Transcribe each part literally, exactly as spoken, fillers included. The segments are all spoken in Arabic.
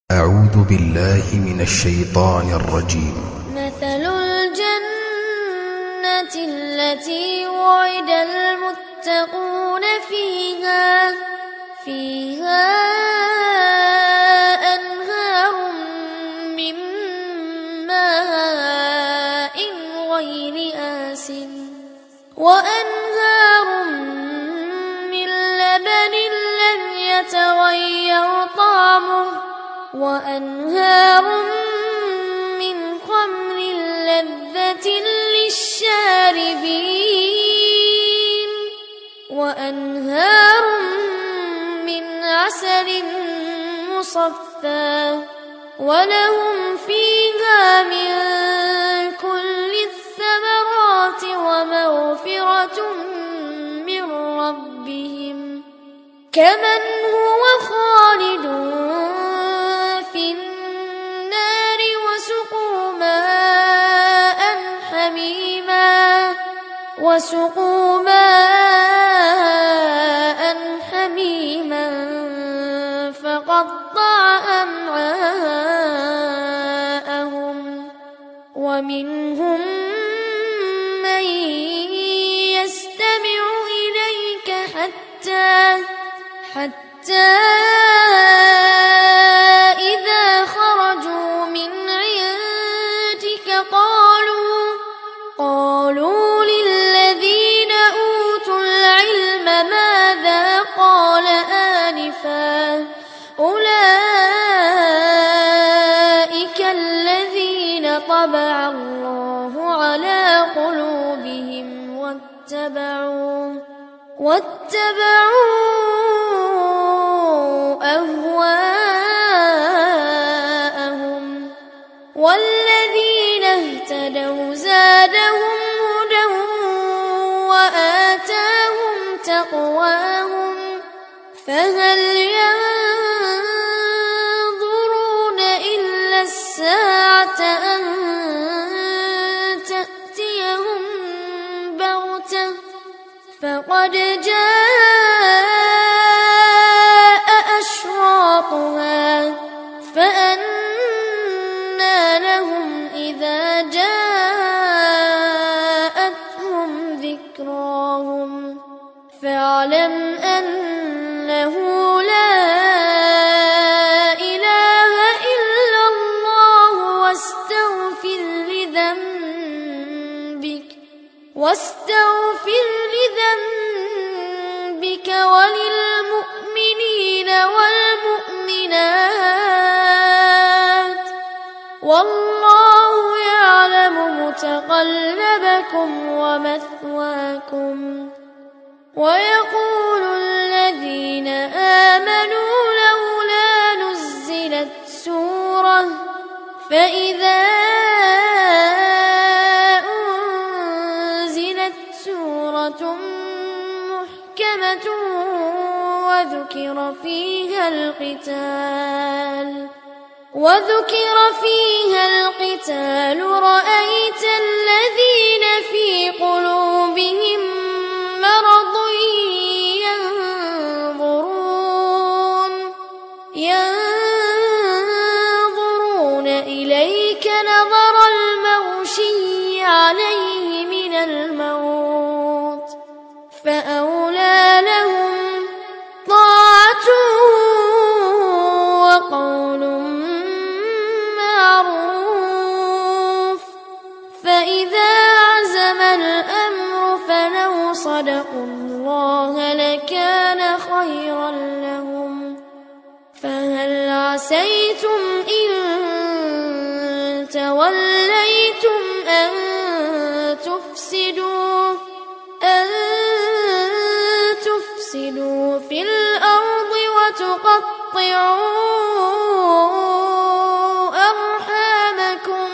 أعوذ بالله من الشيطان الرجيم. مثل الجنة التي وعد المتقون فيها فيها أنهار من ماء غير آسن وأنهار من لبن لم يتغير طعمه وأنهار من خمر لذة للشاربين وأنهار من عسل مصفى ولهم فيها من كل الثمرات ومغفرة من ربهم كمن هو خالد في النار وسقوا ماء حميما وسقوا ماء حميما فقطع أمعاءهم ومنهم من يستمع إليك حتى حتى إذا خرجوا من عندك قالوا قالوا للذين أوتوا العلم ماذا قال آنفا أولئك الذين طبع الله على قلوبهم واتبعوا واتبعوا أهواءهم والذين اهتدوا زادهم هدى وآتاهم تقواهم فهل ينظرون إلا الساعة أن تأتيهم بغتة فقد جاء أشراطها فأنى لهم إذا جاءتهم ذكراهم فاعلم أنه لا إله إلا الله واستغفر لذنبك واستغفر لذنبك وللمؤمنين والمؤمنات والله يعلم متقلبكم ومثواكم ويقول الذين آمنوا لولا نزلت سورة فإذا سورة محكمة وذكر فيها القتال وذكر فيها القتال رأيت الذين في قلوبهم مرض ينظرون ينظرون إليك نظر المغشي عليه من الموت فأولى لهم طاعة وقول معروف فإذا عزم الأمر فلو صدقوا الله لكان خيرا لهم فهل عسيتم إن توليتم أن تفسدوا أن تفسدوا في الأرض وتقطعوا أرحامكم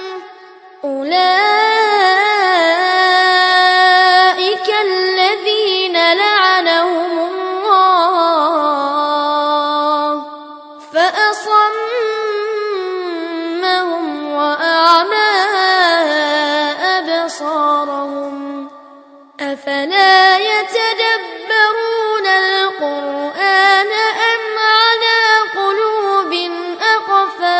أولئك الذين لعنهم الله فأصمهم وأعمى أبصارهم أفلا يتدبرون القرآن أم على قلوب أقفالها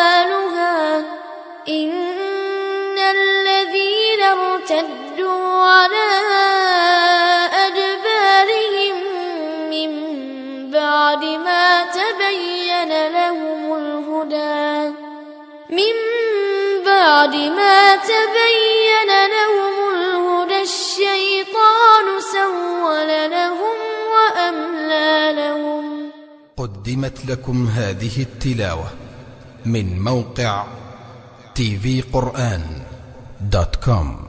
بعد ما تبين لهم الهدى الشيطان سول لهم وأملى لهم. قدمت لكم هذه التلاوة من موقع تي في قرآن دوت كوم.